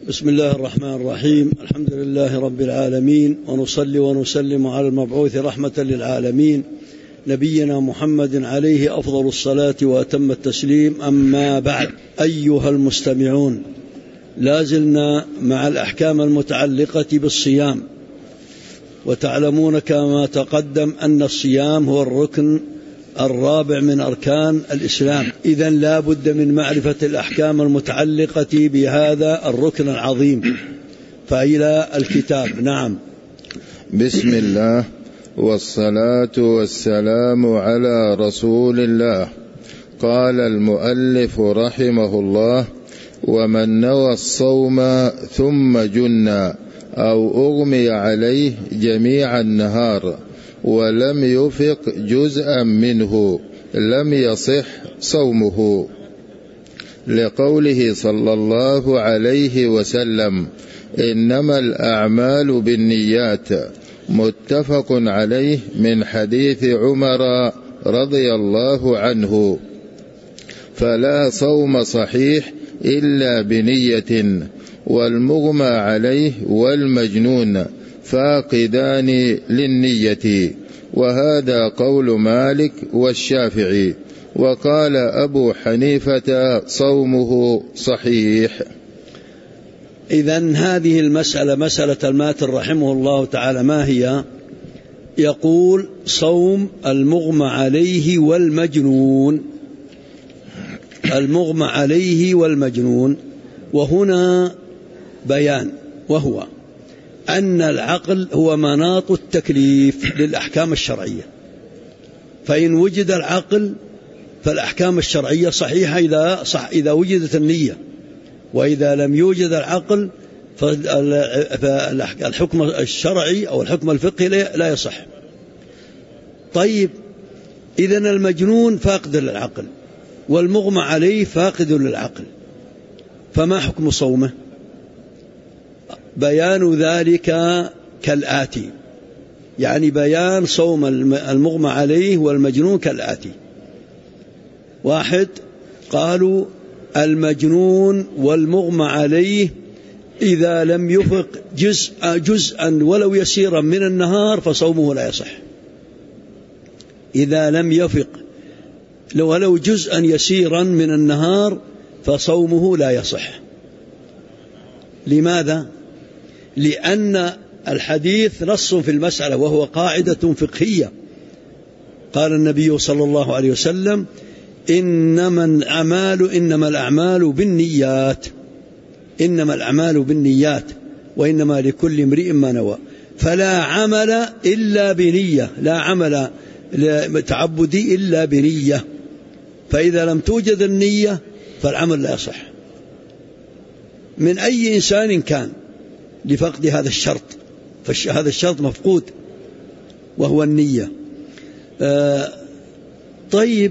بسم الله الرحمن الرحيم. الحمد لله رب العالمين، ونصلي ونسلم على المبعوث رحمة للعالمين نبينا محمد عليه أفضل الصلاة وأتم التسليم. أما بعد، أيها المستمعون، لازلنا مع الأحكام المتعلقة بالصيام، وتعلمون كما تقدم أن الصيام هو الركن الرابع من أركان الإسلام. إذن لا بد من معرفة الأحكام المتعلقة بهذا الركن العظيم. فإلى الكتاب. نعم. بسم الله والصلاة والسلام على رسول الله. قال المؤلف رحمه الله: ومن نوى الصوم ثم جن أو أغمي عليه جميع النهار ولم يفق جزءا منه لم يصح صومه، لقوله صلى الله عليه وسلم: إنما الأعمال بالنيات، متفق عليه، من حديث عمر رضي الله عنه. فلا صوم صحيح إلا بنية، والمغمى عليه والمجنون فاقدان للنية، وهذا قول مالك والشافعي. وقال أبو حنيفة: صومه صحيح. إذن هذه المسألة مسألة الماتر رحمه الله تعالى ما هي؟ يقول: صوم المغمى عليه والمجنون. المغمى عليه والمجنون، وهنا بيان، وهو أن العقل هو مناط التكليف للأحكام الشرعية، فإن وجد العقل فالأحكام الشرعية صحيحة إذا وجدت النية، وإذا لم يوجد العقل فالحكم الشرعي أو الحكم الفقهي لا يصح. طيب، إذن المجنون فاقد للعقل والمغمى عليه فاقد للعقل، فما حكم صومه؟ بيان ذلك كالآتي، يعني بيان صوم المغمى عليه والمجنون كالآتي. 1، قالوا: المجنون والمغمى عليه إذا لم يفق جزءا ولو يسيرا من النهار فصومه لا يصح. إذا لم يفق ولو جزءا يسيرا من النهار فصومه لا يصح. لماذا؟ لأن الحديث نص في المسألة، وهو قاعدة فقهية. قال النبي صلى الله عليه وسلم: إنما الأعمال بالنيات، إنما الأعمال بالنيات وإنما لكل امرئ ما نوى. فلا عمل إلا بنية، لا عمل تعبدي إلا بنية، فإذا لم توجد النية فالعمل لا يصح من أي إنسان كان، لفقد هذا الشرط، فهذا الشرط مفقود وهو النية. طيب،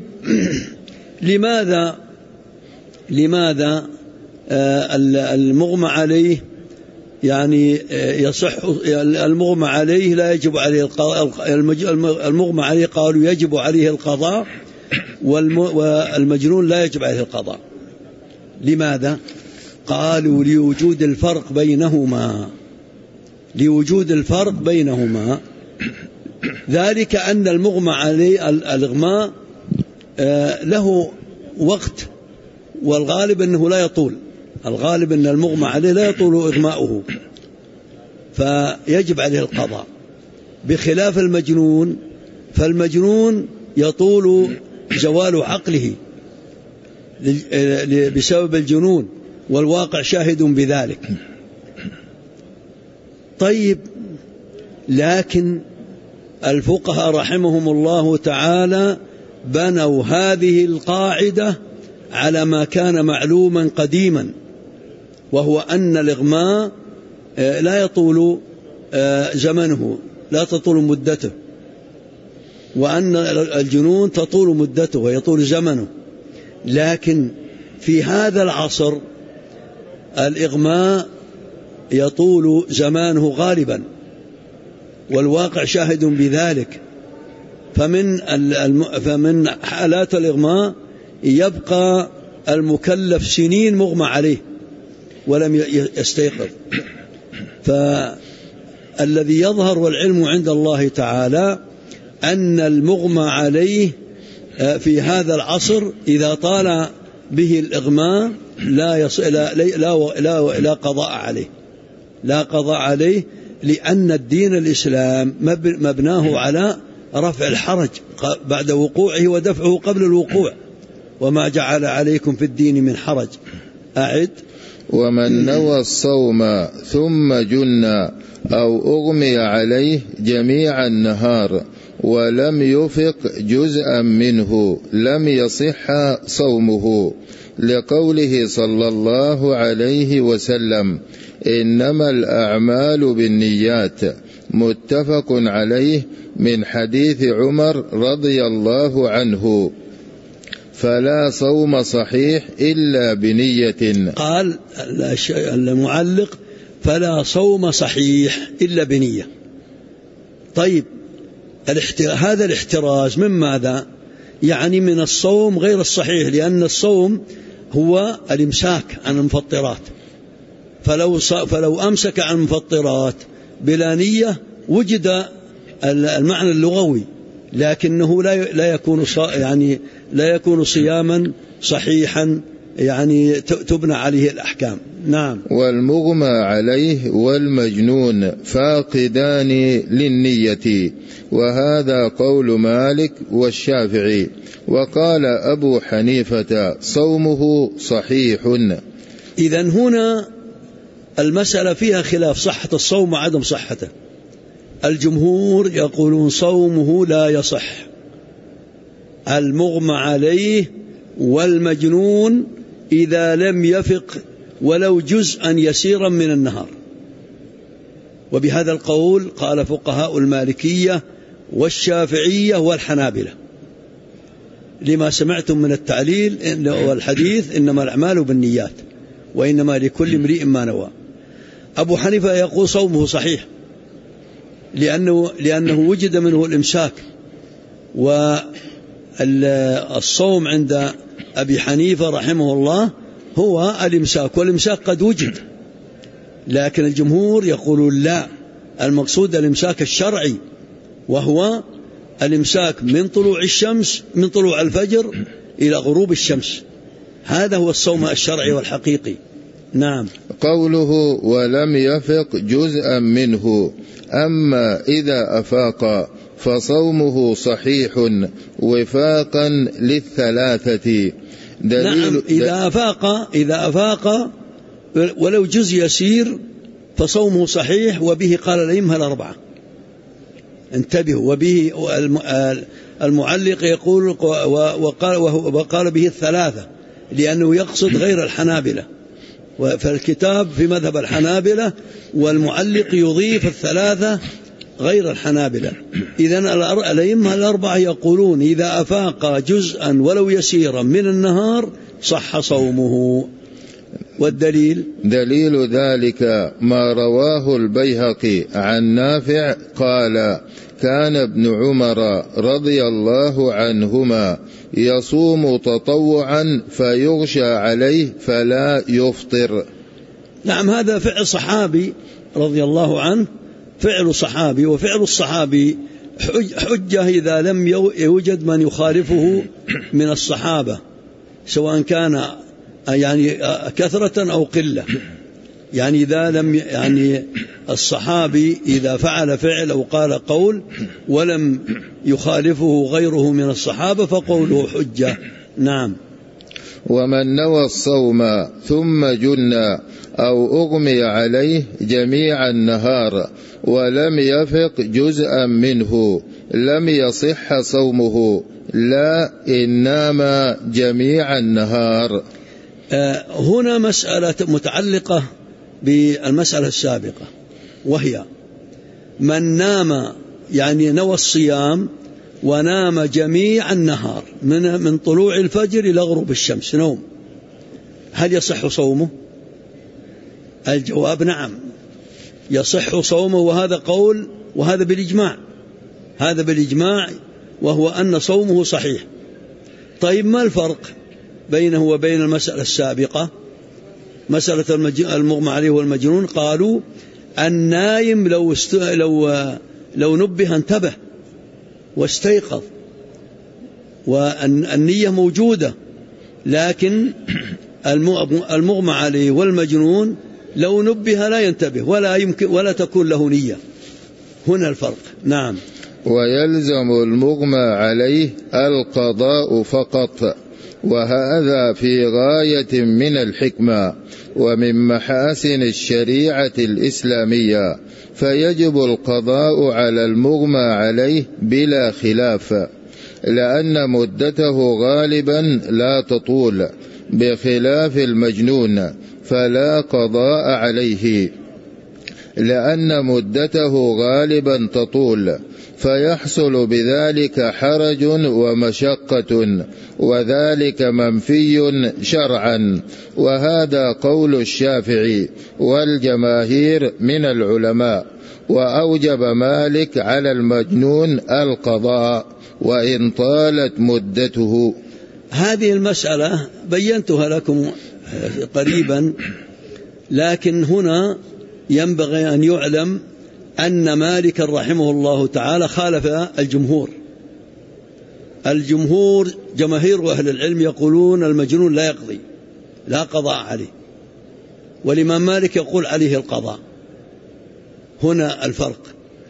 لماذا المغمى عليه يعني يصح؟ المغمى عليه لا يجب عليه القضاء، المغمى عليه قالوا يجب عليه القضاء، والمجنون لا يجب عليه القضاء. لماذا؟ قالوا: لوجود الفرق بينهما، لوجود الفرق بينهما. ذلك أن المغمى عليه الإغماء له وقت، والغالب أنه لا يطول، الغالب أن المغمى عليه لا يطول إغماؤه، فيجب عليه القضاء. بخلاف المجنون، فالمجنون يطول زوال عقله بسبب الجنون، والواقع شاهد بذلك. طيب، لكن الفقهاء رحمهم الله تعالى بنوا هذه القاعدة على ما كان معلوما قديما، وهو أن الإغماء لا يطول زمنه، لا تطول مدته، وأن الجنون تطول مدته ويطول زمنه. لكن في هذا العصر الإغماء يطول زمانه غالبا، والواقع شاهد بذلك. فمن حالات الإغماء يبقى المكلف سنين مغمى عليه، ولم يستيقظ. فالذي يظهر والعلم عند الله تعالى أن المغمى عليه في هذا العصر إذا طال به الإغماء لا قضاء عليه، لا قضاء عليه، لأن الدين الإسلام مبناه على رفع الحرج بعد وقوعه ودفعه قبل الوقوع، وما جعل عليكم في الدين من حرج. أعد: ومن نوى الصوم ثم جن أو أغمي عليه جميع النهار ولم يفق جزءا منه لم يصح صومه، لقوله صلى الله عليه وسلم: إنما الأعمال بالنيات، متفق عليه، من حديث عمر رضي الله عنه. فلا صوم صحيح إلا بنية. قال المعلق: فلا صوم صحيح إلا بنية. طيب، هذا الاحتراز من ماذا؟ يعني من الصوم غير الصحيح، لأن الصوم هو الإمساك عن المفطرات، فلو أمسك عن المفطرات بلا نية وجد المعنى اللغوي، لكنه لا يكون صياما صحيحا، يعني تبنى عليه الأحكام. نعم. والمغمى عليه والمجنون فاقدان للنية، وهذا قول مالك والشافعي. وقال أبو حنيفة: صومه صحيح. إذن هنا المسألة فيها خلاف صحة الصوم وعدم صحته. الجمهور يقولون صومه لا يصح. المغمى عليه والمجنون إذا لم يفق ولو جزءا يسيرا من النهار. وبهذا القول قال فقهاء المالكية والشافعية والحنابلة، لما سمعتم من التعليل والحديث: إنما الأعمال بالنيات وإنما لكل امرئ ما نوى. أبو حنيفة يقول صومه صحيح، لأنه وجد منه الإمساك، والصوم عند أبي حنيفة رحمه الله هو الإمساك، والإمساك قد وجد. لكن الجمهور يقولون لا، المقصود الإمساك الشرعي، وهو الإمساك من طلوع الشمس، من طلوع الفجر إلى غروب الشمس. هذا هو الصوم الشرعي والحقيقي. نعم. قوله ولم يفق جزءا منه، أما إذا أفاق فصومه صحيح وفاقا للثلاثة. نعم، إذا أفاق ولو جزء يسير فصومه صحيح، وبه قال الأئمة الأربعة. انتبهوا، وبه المعلق يقول وقال به الثلاثة، لأنه يقصد غير الحنابلة، فالكتاب في مذهب الحنابلة، والمعلق يضيف الثلاثة غير الحنابلة. إذن الأئمة الأربعة يقولون إذا أفاق جزءا ولو يسيرا من النهار صح صومه. والدليل؟ دليل ذلك ما رواه البيهقي عن نافع قال: كان ابن عمر رضي الله عنهما يصوم تطوعا فيغشى عليه فلا يفطر. نعم، هذا فعل صحابي رضي الله عنه، فعل صحابي، وفعل الصحابي حجة إذا لم يوجد من يخالفه من الصحابة، سواء كان يعني كثرة أو قلة. يعني إذا لم الصحابي إذا فعل فعل أو قال قول ولم يخالفه غيره من الصحابة فقوله حجة. نعم. ومن نوى الصوم ثم جن أو أغمي عليه جميع النهار ولم يفق جزءا منه لم يصح صومه، لا إنما جميع النهار. هنا مسألة متعلقة بالمسألة السابقة، وهي من نام، يعني نوى الصيام ونام جميع النهار من طلوع الفجر إلى غروب الشمس نوم، هل يصح صومه؟ الجواب نعم، يصح صومه، وهذا قول، وهذا بالإجماع، هذا بالإجماع، وهو أن صومه صحيح. طيب، ما الفرق بينه وبين المسألة السابقة؟ مسألة المغمى عليه والمجنون قالوا النايم لو نبه انتبه واستيقظ والنية موجودة، لكن المغمى عليه والمجنون لو نبه لا ينتبه ولا تكون له نية. هنا الفرق. نعم. ويلزم المغمى عليه القضاء فقط، وهذا في غاية من الحكمة ومن محاسن الشريعة الإسلامية، فيجب القضاء على المغمى عليه بلا خلاف، لأن مدته غالبا لا تطول، بخلاف المجنون فلا قضاء عليه لأن مدته غالبا تطول، فيحصل بذلك حرج ومشقة، وذلك منفي شرعا، وهذا قول الشافعي والجماهير من العلماء. وأوجب مالك على المجنون القضاء وإن طالت مدته. هذه المسألة بينتها لكم قريبا، لكن هنا ينبغي أن يعلم أن مالك رحمه الله تعالى خالف الجمهور جماهير أهل العلم يقولون المجنون لا يقضي، لا قضاء عليه، والإمام مالك يقول عليه القضاء. هنا الفرق.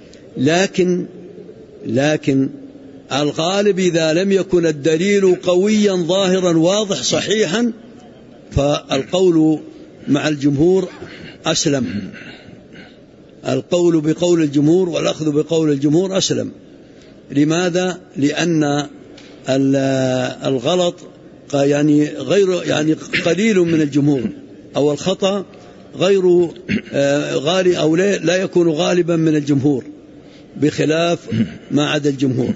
لكن الغالب إذا لم يكن الدليل قويا ظاهرا واضح صحيحا فالقول مع الجمهور أسلم. القول بقول الجمهور والأخذ بقول الجمهور أسلم. لماذا؟ لأن الغلط يعني قليل من الجمهور، أو الخطأ غير غالب أو لا يكون غالبا من الجمهور بخلاف ما عدا الجمهور.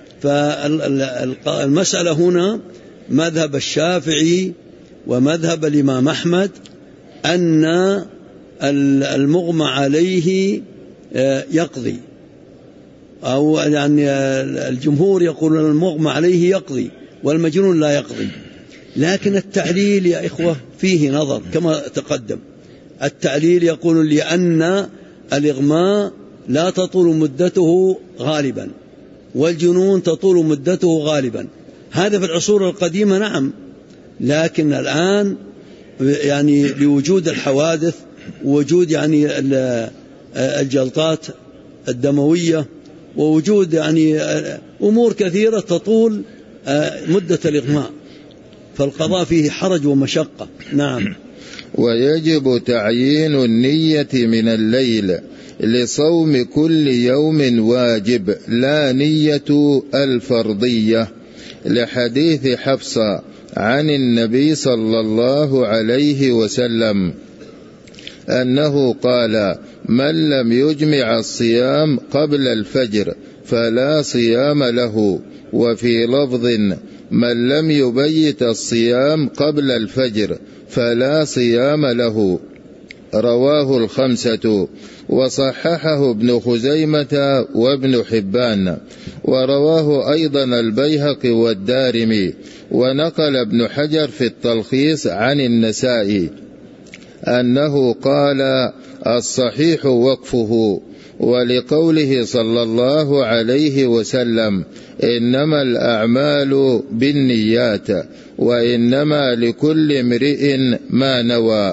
فالمسألة هنا مذهب الشافعي ومذهب الإمام أحمد أن المغمى عليه يقضي، أو يعني الجمهور يقولون المغمى عليه يقضي والمجنون لا يقضي. لكن التعليل يا إخوة فيه نظر كما تقدم. التعليل يقول لأن الإغماء لا تطول مدته غالبا والجنون تطول مدته غالبا. هذا في العصور القديمة نعم، لكن الآن يعني بوجود الحوادث ووجود يعني الجلطات الدموية ووجود يعني أمور كثيرة تطول مدة الإغماء، فالقضاء فيه حرج ومشقة. نعم. ويجب تعيين النية من الليل لصوم كل يوم واجب، لا نية الفرضية، لحديث حفصة عن النبي صلى الله عليه وسلم أنه قال: من لم يجمع الصيام قبل الفجر فلا صيام له. وفي لفظ: من لم يبيت الصيام قبل الفجر فلا صيام له. رواه الخمسة، وصححه ابن خزيمة وابن حبان، ورواه أيضا البيهقي والدارمي. ونقل ابن حجر في التلخيص عن النسائي أنه قال: الصحيح وقفه. ولقوله صلى الله عليه وسلم: إنما الأعمال بالنيات وإنما لكل امرئ ما نوى.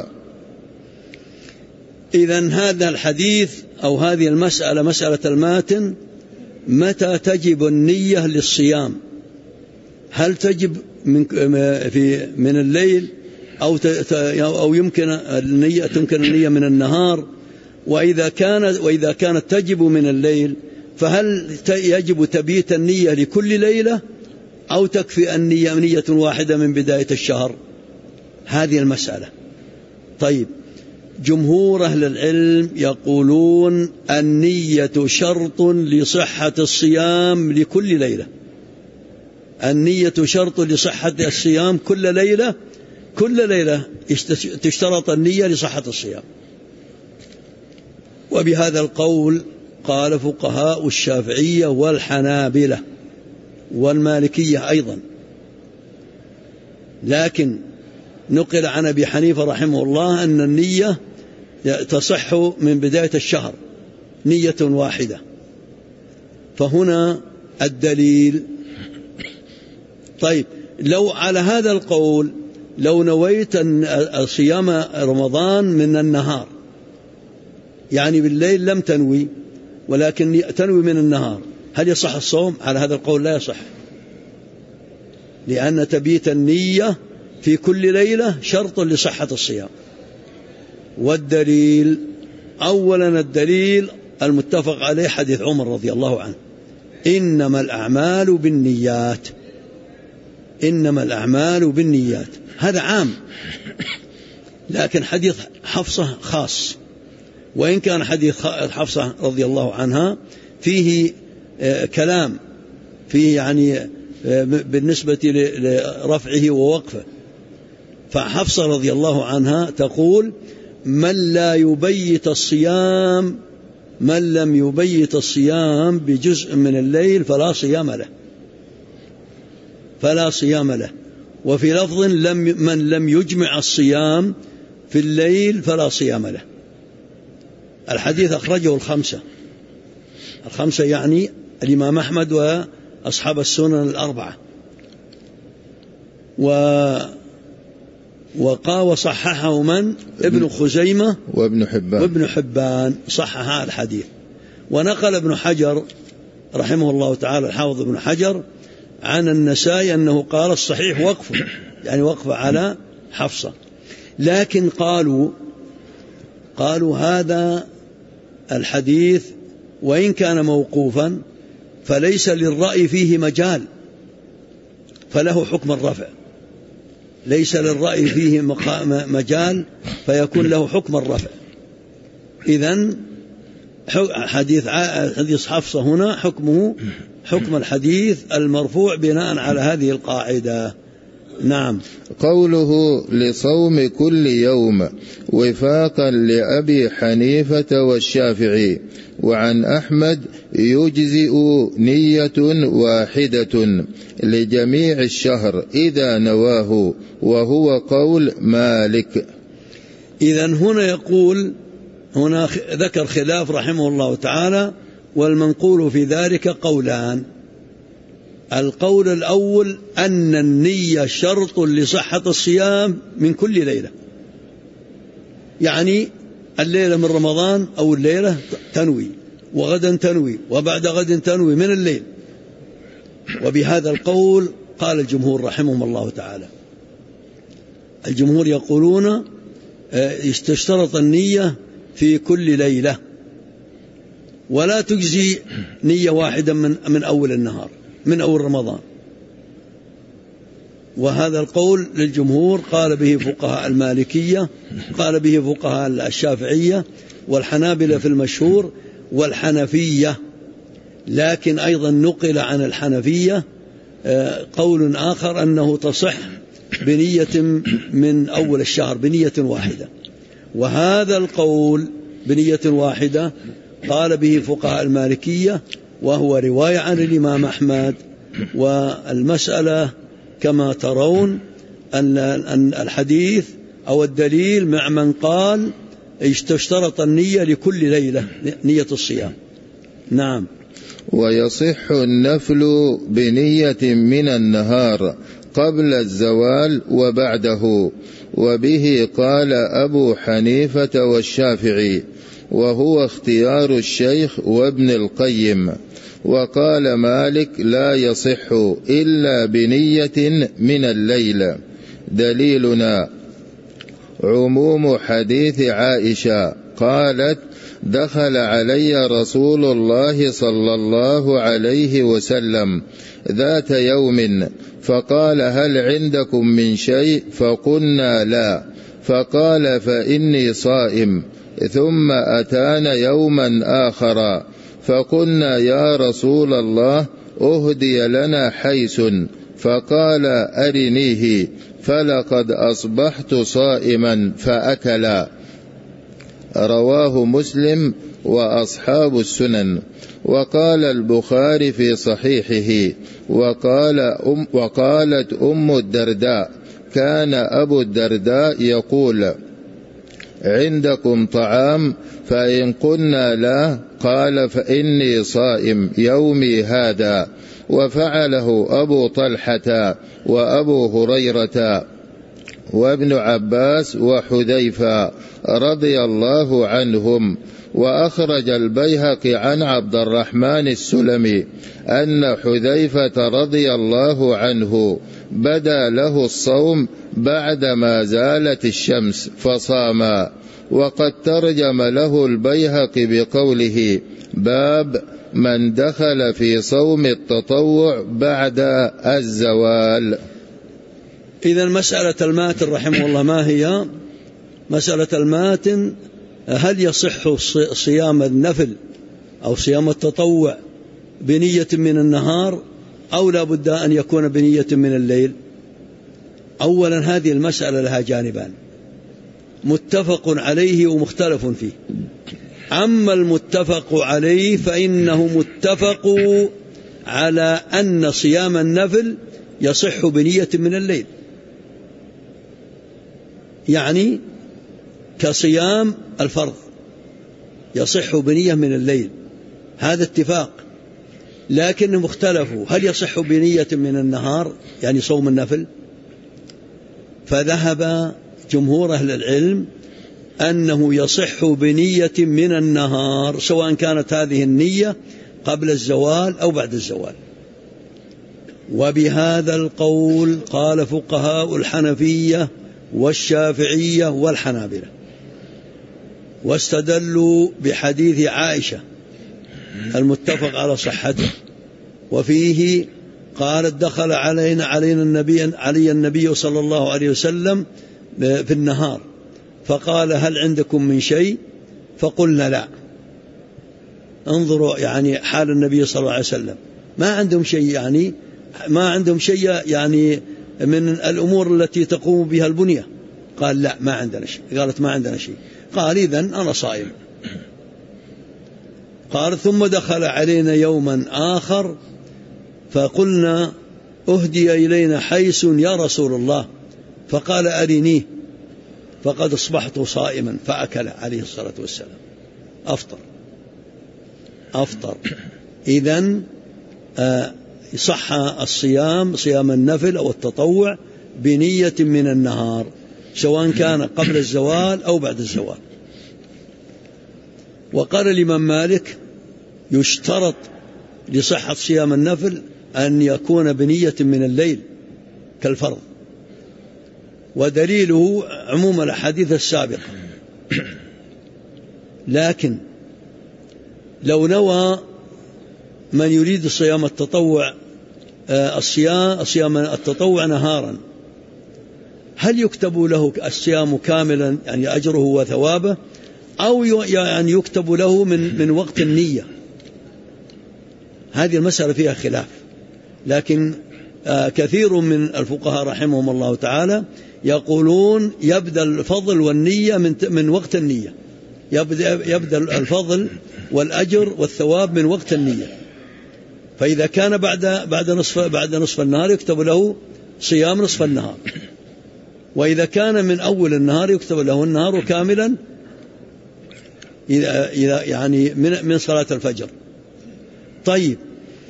إذن هذا الحديث أو هذه المسألة، مسألة الماتن، متى تجب النية للصيام؟ هل تجب من الليل أو يمكن النية من النهار؟ وإذا كانت تجب من الليل فهل يجب تبييت النية لكل ليلة أو تكفي النية نية واحدة من بداية الشهر؟ هذه المسألة. طيب، جمهور أهل العلم يقولون النية شرط لصحة الصيام لكل ليلة. النية شرط لصحة الصيام كل ليلة تشترط النية لصحة الصيام. وبهذا القول قال فقهاء الشافعية والحنابلة والمالكية أيضا. لكن نقل عن أبي حنيفة رحمه الله أن النية تصح من بداية الشهر نية واحدة. فهنا الدليل. طيب لو على هذا القول لو نويت صيام رمضان من النهار، يعني بالليل لم تنوي ولكن تنوي من النهار، هل يصح الصوم؟ على هذا القول لا يصح، لأن تبيت النية في كل ليلة شرط لصحة الصيام. والدليل أولا الدليل المتفق عليه حديث عمر رضي الله عنه إنما الأعمال بالنيات، إنما الأعمال بالنيات، هذا عام، لكن حديث حفصة خاص. وإن كان حديث حفصة رضي الله عنها فيه كلام فيه يعني بالنسبة لرفعه ووقفه. فحفصة رضي الله عنها تقول من لا يبيت الصيام، من لم يبيت الصيام بجزء من الليل فلا صيام له، فلا صيام له. وفي لفظ من لم يجمع الصيام في الليل فلا صيام له. الحديث أخرجه الخمسة يعني الإمام أحمد وأصحاب السنن الأربعة. وصححه من؟ ابن خزيمة وابن حبان صحح الحديث. ونقل ابن حجر رحمه الله تعالى الحافظ ابن حجر عن النسائي أنه قال الصحيح وقفه، يعني وقف على حفصة. لكن قالوا هذا الحديث وإن كان موقوفا فليس للرأي فيه مجال، فله حكم الرفع، ليس للرأي فيه مجال فيكون له حكم الرفع. إذن حديث حفصة هنا حكمه حكم الحديث المرفوع بناء على هذه القاعدة. نعم. قوله لصوم كل يوم وفاقا لأبي حنيفة والشافعي، وعن أحمد يجزئ نية واحدة لجميع الشهر إذا نواه، وهو قول مالك. إذن هنا يقول هنا ذكر خلاف رحمه الله تعالى، والمنقول في ذلك قولان. القول الأول أن النية شرط لصحة الصيام من كل ليلة، يعني الليلة من رمضان أو الليلة تنوي، وغدا تنوي، وبعد غد تنوي من الليل. وبهذا القول قال الجمهور رحمهم الله تعالى. الجمهور يقولون يشترط النية في كل ليلة، ولا تجزي نية واحدة من أول النهار من أول رمضان. وهذا القول للجمهور قال به فقهاء المالكية، قال به فقهاء الشافعية والحنابلة في المشهور والحنفية. لكن أيضا نقل عن الحنفية قول آخر أنه تصح بنية من أول الشهر بنية واحدة. وهذا القول بنية واحدة قال به فقهاء المالكية، وهو رواية عن الإمام أحمد. والمسألة كما ترون أن الحديث أو الدليل مع من قال اشترط النية لكل ليلة نية الصيام. نعم. ويصح النفل بنية من النهار قبل الزوال وبعده، وبه قال أبو حنيفة والشافعي، وهو اختيار الشيخ وابن القيم. وقال مالك لا يصح إلا بنية من الليل. دليلنا عموم حديث عائشة قالت دخل علي رسول الله صلى الله عليه وسلم ذات يوم فقال هل عندكم من شيء؟ فقلنا لا، فقال فإني صائم. ثم أتانا يوما آخر فقلنا يا رسول الله أهدي لنا حيث، فقال أرنيه، فلقد أصبحت صائما فأكلا. رواه مسلم وأصحاب السنن. وقال البخاري في صحيحه وقالت أم الدرداء فكان أبو الدرداء يقول: عندكم طعام؟ فإن قلنا لا قال: فإني صائم يومي هذا. وفعله أبو طلحة وأبو هريرة وابن عباس وحذيفة رضي الله عنهم. وأخرج البيهقي عن عبد الرحمن السلمي أن حذيفة رضي الله عنه بدا له الصوم بعدما زالت الشمس فصام. وقد ترجم له البيهقي بقوله: باب من دخل في صوم التطوع بعد الزوال. إذن مسألة الماتن رحمه الله ما هي؟ مسألة الماتن: هل يصح صيام النفل أو صيام التطوع بنية من النهار أو لا بد أن يكون بنية من الليل؟ أولا هذه المسألة لها جانبان، متفق عليه ومختلف فيه. أما المتفق عليه فإنه متفق على أن صيام النفل يصح بنية من الليل، يعني كصيام الفرض يصح بنية من الليل، هذا اتفاق. لكنهم اختلفوا: هل يصح بنية من النهار يعني صوم النفل؟ فذهب جمهور أهل العلم أنه يصح بنية من النهار، سواء كانت هذه النية قبل الزوال أو بعد الزوال. وبهذا القول قال فقهاء الحنفية والشافعية والحنابلة، واستدلوا بحديث عائشة المتفق على صحته، وفيه قالت: دخل علي النبي صلى الله عليه وسلم في النهار فقال: هل عندكم من شيء؟ فقلنا لا. انظروا يعني حال النبي صلى الله عليه وسلم، ما عندهم شيء، يعني ما عندهم شيء يعني من الأمور التي تقوم بها البنية. قال: لا ما عندنا شيء. قالت: ما عندنا شيء. قال: إذن أنا صائم. قال: ثم دخل علينا يوما آخر فقلنا: أهدي إلينا حيس يا رسول الله، فقال: أرنيه، فقد أصبحت صائما، فأكل عليه الصلاة والسلام، أفطر. إذن صح الصيام، صيام النفل أو التطوع بنية من النهار، سواء كان قبل الزوال أو بعد الزوال. وقال الإمام مالك: يشترط لصحة صيام النفل أن يكون بنية من الليل كالفرض، ودليله عموم الأحاديث السابقة. لكن لو نوى من يريد صيام التطوع صيام التطوع نهارا، هل يكتب له الصيام كاملا يعني أجره وثوابه، أو يعني يكتب له من وقت النية؟ هذه المسألة فيها خلاف، لكن كثير من الفقهاء رحمهم الله تعالى يقولون يبدأ الفضل والنية من وقت النية، يبدأ الفضل والأجر والثواب من وقت النية. فإذا كان بعد نصف النهار يكتب له صيام نصف النهار، وإذا كان من أول النهار يكتب له النهار كاملا إذا يعني من صلاة الفجر. طيب،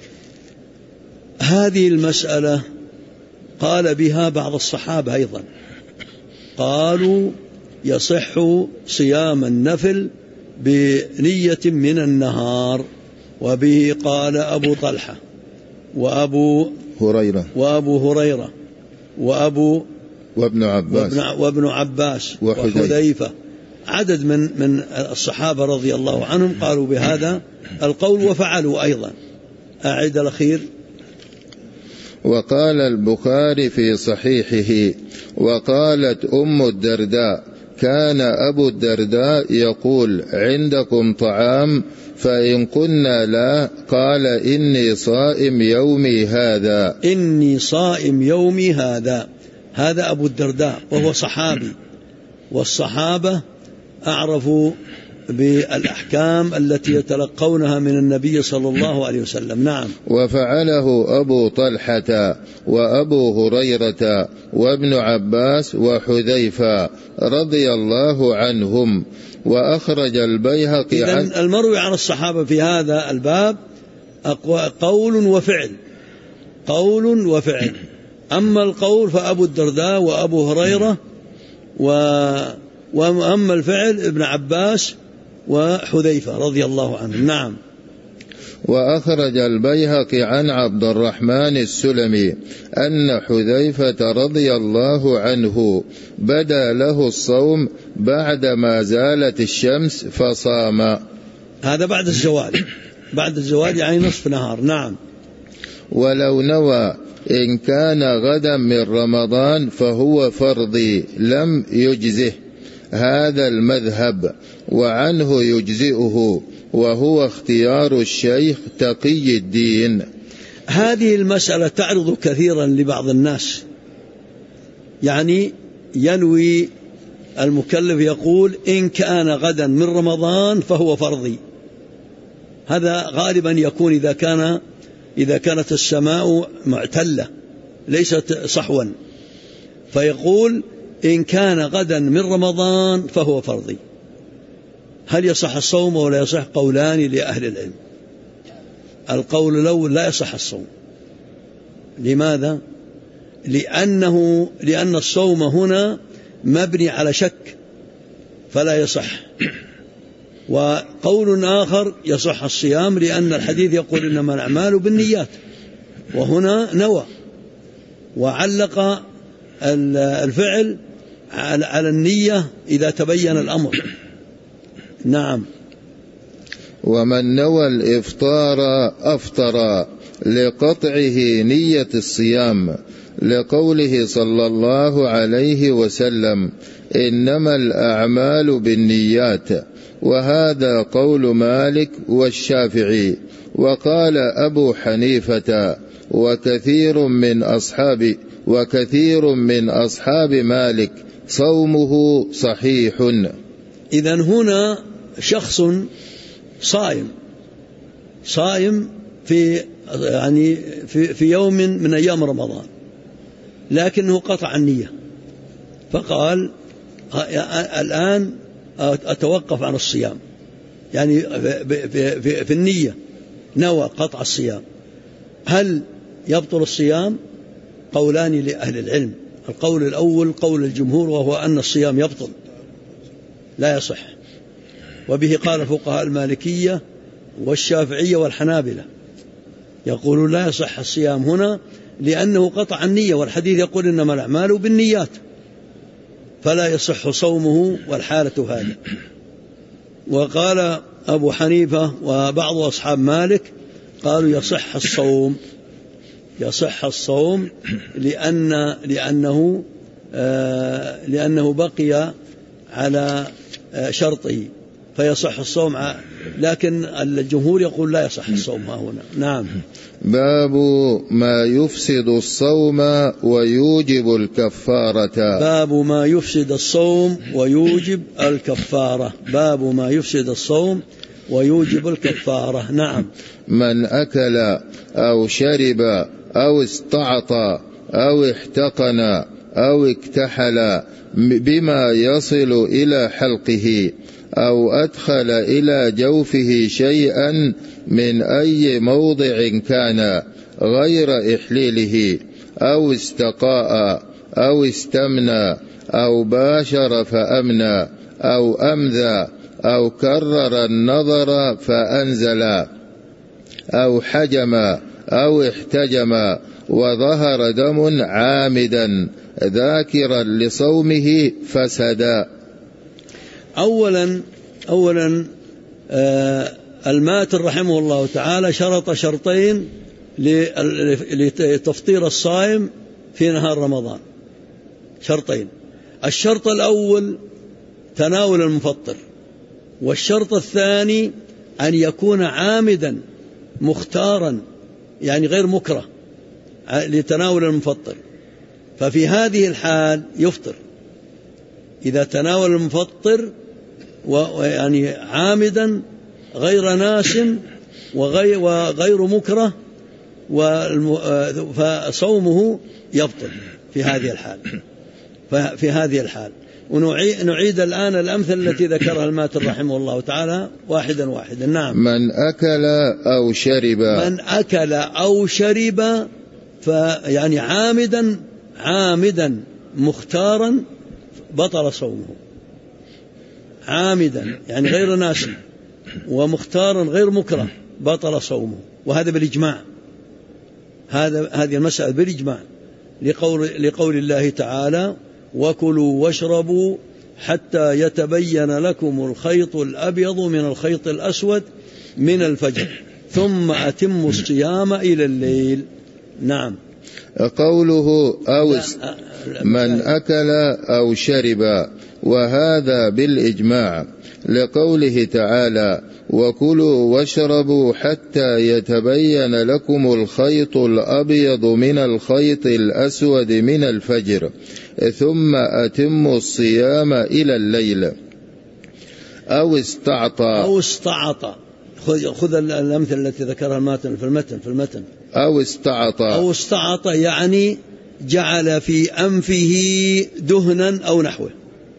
هذه المسألة قال بها بعض الصحابة أيضا، قالوا يصح صيام النفل بنية من النهار، وبه قال أبو طلحة وأبو هريرة وابن عباس وحذيفة، عدد من الصحابة رضي الله عنهم قالوا بهذا القول وفعلوا أيضا. أعد الأخير. وقال البخاري في صحيحه: وقالت أم الدرداء: كان أبو الدرداء يقول: عندكم طعام؟ فإن قلنا لا قال: إني صائم يومي هذا. إني صائم يومي هذا. هذا أبو الدرداء وهو صحابي، والصحابة أعرفوا بالأحكام التي يتلقونها من النبي صلى الله عليه وسلم. نعم. وفعله أبو طلحة وأبو هريرة وابن عباس وحذيفة رضي الله عنهم. وأخرج البيهقي إذن المروي عن الصحابة في هذا الباب قول وفعل، قول وفعل. أما القول فأبو الدرداء وأبو هريرة، وأما الفعل ابن عباس وحذيفة رضي الله عنهم. نعم. وأخرج البيهقي عن عبد الرحمن السلمي أن حذيفة رضي الله عنه بدا له الصوم بعدما زالت الشمس فصام. هذا بعد الزوال، بعد الزوال يعني نصف نهار. نعم. ولو نوى إن كان غدا من رمضان فهو فرضي لم يجزه، هذا المذهب، وعنه يجزئه، وهو اختيار الشيخ تقي الدين. هذه المسألة تعرض كثيرا لبعض الناس، يعني ينوي المكلف يقول إن كان غدا من رمضان فهو فرضي. هذا غالبا يكون إذا كانت السماء معتلة ليست صحوا، فيقول إن كان غدا من رمضان فهو فرضي. هل يصح الصوم ولا يصح؟ قولان لأهل العلم. القول الأول لا يصح الصوم. لماذا؟ لأن الصوم هنا مبني على شك فلا يصح. وقول آخر يصح الصيام لأن الحديث يقول إنما الأعمال بالنيات، وهنا نوى وعلق الفعل على النية إذا تبين الأمر. نعم. ومن نوى الإفطار أفطر لقطعه نية الصيام، لقوله صلى الله عليه وسلم إنما الأعمال بالنيات، وهذا قول مالك والشافعي. وقال أبو حنيفة وكثير من أصحاب مالك صومه صحيح. إذن هنا شخص صائم في يوم من أيام رمضان، لكنه قطع النية فقال الآن أتوقف عن الصيام، يعني في النية نوى قطع الصيام. هل يبطل الصيام؟ قولان لأهل العلم. القول الأول قول الجمهور، وهو أن الصيام يبطل لا يصح، وبه قال فقهاء المالكية والشافعية والحنابلة، يقولون لا يصح الصيام هنا لأنه قطع النية، والحديث يقول إنما الأعمال بالنيات، فلا يصح صومه والحالة هذه. وقال أبو حنيفة وبعض أصحاب مالك قالوا يصح الصوم لأنه بقي على شرطه فيصح الصوم، لكن الجمهور يقول لا يصح الصوم هنا. نعم. باب ما يفسد الصوم ويوجب الكفارة. باب ما يفسد الصوم ويوجب الكفارة. باب ما يفسد الصوم ويوجب الكفارة. نعم. من أكل أو شرب أو استعطى أو احتقن أو اكتحل بما يصل إلى حلقه أو أدخل إلى جوفه شيئا من أي موضع كان غير إحليله، أو استقاء أو استمنى أو باشر فأمنى أو أمذى أو كرر النظر فأنزل أو حجم أو احتجم وظهر دم عامدا ذاكرا لصومه فسدا. أولا الماتر رحمه الله تعالى شرط شرطين لتفطير الصائم في نهار رمضان، شرطين. الشرط الأول تناول المفطر، والشرط الثاني أن يكون عامدا مختارا، يعني غير مكره لتناول المفطر. ففي هذه الحال يفطر إذا تناول المفطر ويعني عامدا غير ناس وغير مكره، فصومه يبطل في هذه الحال. ونعيد الآن الأمثلة التي ذكرها الماتن رحمه الله تعالى واحدا واحدا. نعم. من أكل أو شرب فيعني عامدا مختارا بطل صومه. عامدا يعني غير ناس ومختارا غير مكره بطل صومه، وهذا بالإجماع. هذه المسألة بالإجماع لقول الله تعالى: وكلوا واشربوا حتى يتبين لكم الخيط الأبيض من الخيط الأسود من الفجر ثم أتموا الصيام إلى الليل. نعم. قوله من أكل أو شرب، وهذا بالإجماع لقوله تعالى: وكلوا واشربوا حتى يتبين لكم الخيط الأبيض من الخيط الأسود من الفجر ثم أتموا الصيام إلى الليل. أو استعطى خذ الأمثلة التي ذكرها الماتن في المتن. أو استعطى يعني جعل في أنفه دهنا أو نحوه،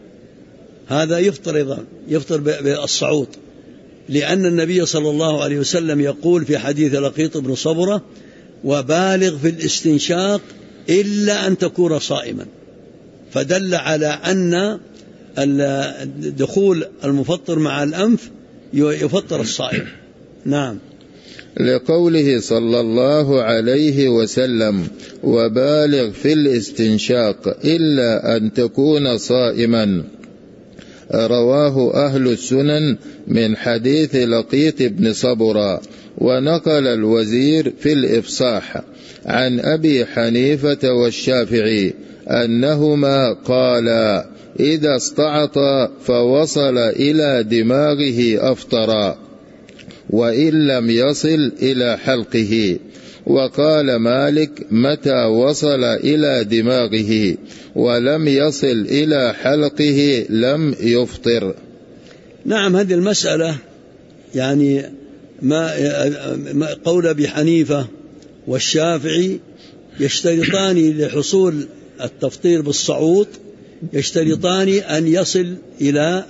هذا يفطر بالصعود، لأن النبي صلى الله عليه وسلم يقول في حديث لقيط بن صبرة: وبالغ في الاستنشاق إلا أن تكون صائما، فدل على أن دخول المفطر مع الأنف يفطر الصائم. نعم. لقوله صلى الله عليه وسلم: وبالغ في الاستنشاق إلا أن تكون صائما. رواه أهل السنن من حديث لقيط بن صبرة. ونقل الوزير في الإفصاح عن أبي حنيفة والشافعي أنهما قالا: إذا استعط فوصل إلى دماغه أفطر، وإن لم يصل إلى حلقه. وقال مالك: متى وصل إلى دماغه ولم يصل إلى حلقه لم يفطر. نعم. هذه المسألة يعني ما قول أبي حنيفة والشافعي يشترطان لحصول التفطير بالصعود، يشترطان أن يصل إلى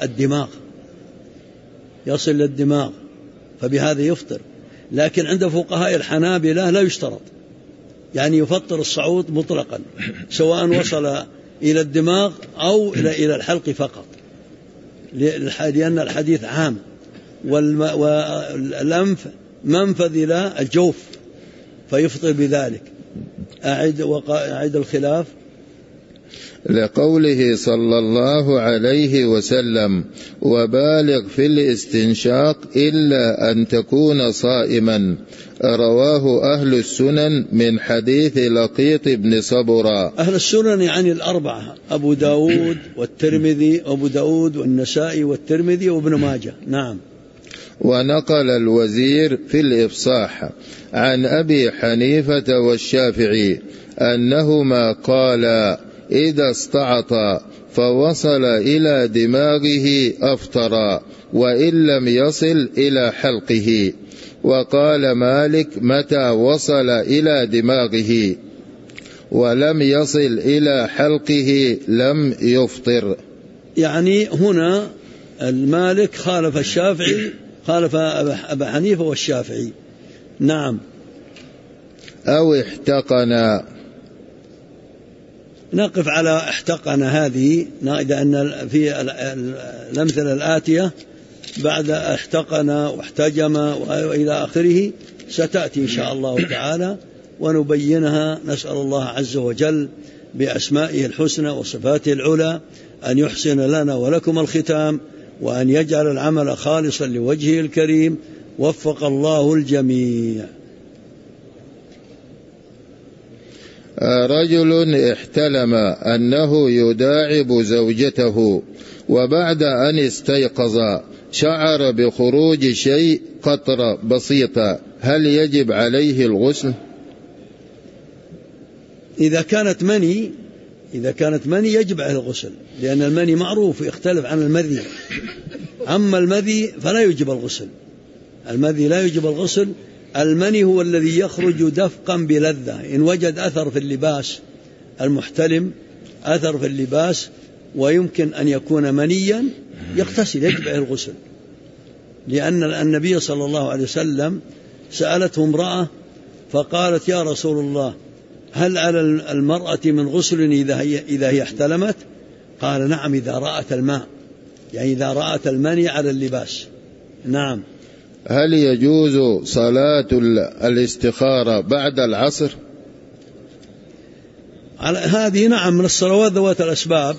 الدماغ، فبهذا يفطر. لكن عند فقهاء الحنابلة لا يشترط، يعني يفطر الصعود مطلقا سواء وصل إلى الدماغ أو إلى الحلق فقط، لأن الحديث عام، والأنف منفذ إلى الجوف فيفطر بذلك. أعد الخلاف. لقوله صلى الله عليه وسلم: وبالغ في الاستنشاق إلا أن تكون صائما. رواه أهل السنن من حديث لقيط بن صبرة. أهل السنن يعني الأربعة: أبو داود والنسائي والترمذي وابن ماجه. نعم. ونقل الوزير في الإفصاح عن أبي حنيفة والشافعي أنهما قالا: إذا استعط فوصل إلى دماغه أفطر، وإن لم يصل إلى حلقه. وقال مالك: متى وصل إلى دماغه ولم يصل إلى حلقه لم يفطر. يعني هنا المالك خالف الشافعي، خالف أبا حنيفة والشافعي. نعم. أو احتقن. نقف على احتقن هذه، لأن في الأمثلة الآتية بعد احتقن واحتجم وإلى آخره ستأتي إن شاء الله تعالى ونبينها. نسأل الله عز وجل بأسمائه الحسنى وصفاته العلى أن يحسن لنا ولكم الختام، وأن يجعل العمل خالصا لوجهه الكريم. وفق الله الجميع. رجل احتلم أنه يداعب زوجته، وبعد أن استيقظ شعر بخروج شيء قطرة بسيطة، هل يجب عليه الغسل؟ إذا كانت مني يجب عليه الغسل، لأن المني معروف يختلف عن المذي. أما المذي فلا يجب الغسل، المذي لا يجب الغسل. المني هو الذي يخرج دفقا بلذة، إن وجد أثر في اللباس المحتلم، أثر في اللباس ويمكن أن يكون منيا، يغتسل، يجب عليه الغسل. لأن النبي صلى الله عليه وسلم سألته امرأة فقالت: يا رسول الله، هل على المرأة من غسل إذا هي احتلمت؟ قال: نعم، إذا رأت الماء، يعني إذا رأت المني على اللباس. نعم. هل يجوز صلاة الاستخارة بعد العصر؟ على هذه نعم، من الصلوات ذوات الأسباب.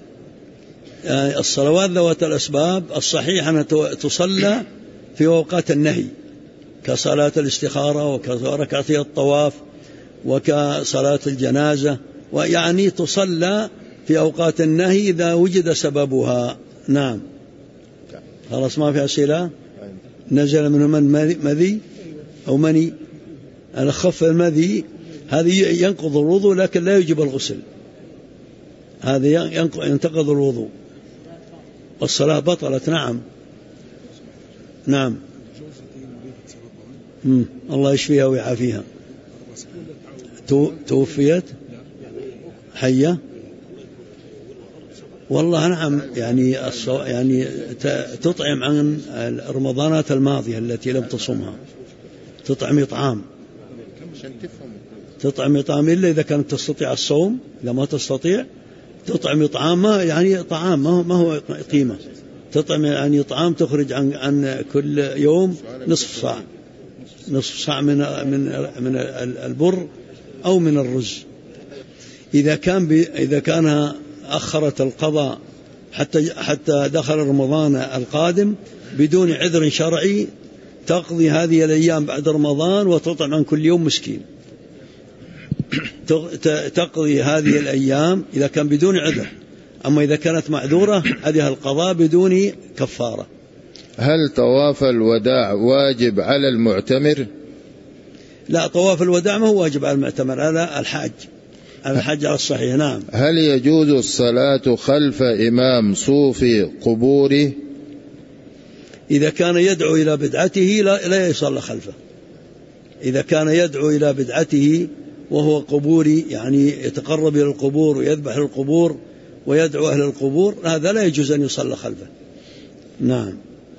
الصلوات ذوات الأسباب الصحيح أن تصلى في أوقات النهي، كصلاة الاستخارة وكركعتي الطواف وكصلاة الجنازة، ويعني تصلى في أوقات النهي إذا وجد سببها. نعم. خلاص، ما في أسئلة. نزل منه مذي أو مني، على خف المذي هذه ينقض الوضوء لكن لا يجب الغسل، هذا ينتقض الوضوء والصلاة بطلت. نعم. نعم. الله يشفيها ويعافيها. توفيت حية؟ والله نعم، يعني تطعم عن الرمضانات الماضية التي لم تصمها، تطعم إطعام إلا إذا كانت تستطيع الصوم. إذا ما تستطيع تطعم إطعام، يعني طعام ما هو قيمة، تطعم يعني طعام تخرج عن كل يوم نصف صاع من البر أو من الرز. إذا كان أخرت القضاء حتى دخل رمضان القادم بدون عذر شرعي، تقضي هذه الأيام بعد رمضان وتطعم عن كل يوم مسكين. تقضي هذه الأيام إذا كان بدون عذر. أما إذا كانت معذورة هذه القضاء بدون كفارة. هل طواف الوداع واجب على المعتمر؟ لا، طواف الوداع ما هو واجب على المعتمر، على الحاج على الصحيح. نعم. هل يجوز الصلاة خلف إمام صوفي قبوري؟ إذا كان يدعو إلى بدعته لا يصلى خلفه. إذا كان يدعو إلى بدعته وهو قبوري، يعني يتقرب إلى القبور ويذبح للقبور ويدعو أهل القبور، هذا لا يجوز أن يصلى خلفه. نعم.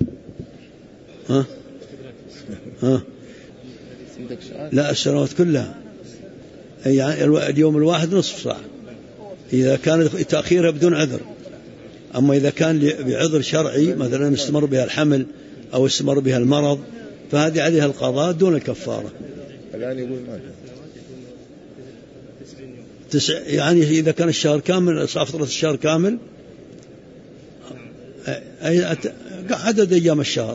لا، السنوات كلها، يعني اليوم الواحد نصف ساعة إذا كان تأخيرها بدون عذر. أما إذا كان بعذر شرعي، مثلا استمر بها الحمل أو استمر بها المرض، فهذه عليها القضاء دون الكفارة. الآن يقول يعني إذا كان الشهر كامل، فترة الشهر كامل، عدد أيام الشهر،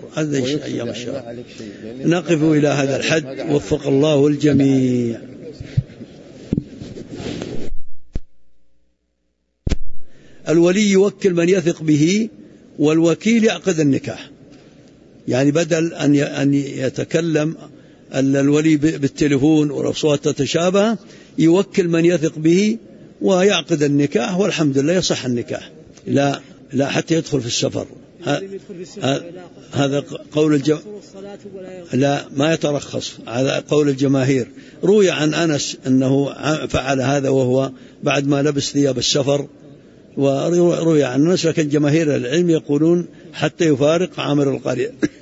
نقف إلى هذا الحد. وفق الله الجميع. الولي يوكل من يثق به، والوكيل يعقد النكاح. يعني بدل أن يتكلم الولي بالتليفون والأصوات تتشابه، يوكل من يثق به ويعقد النكاح، والحمد لله يصح النكاح. لا حتى يدخل في السفر. هذا قول لا، ما يترخص، هذا قول الجماهير. روي عن أنس أنه فعل هذا وهو بعد ما لبس ثياب السفر، وروي عن أنس، لكن جماهير العلم يقولون حتى يفارق عامر القرية.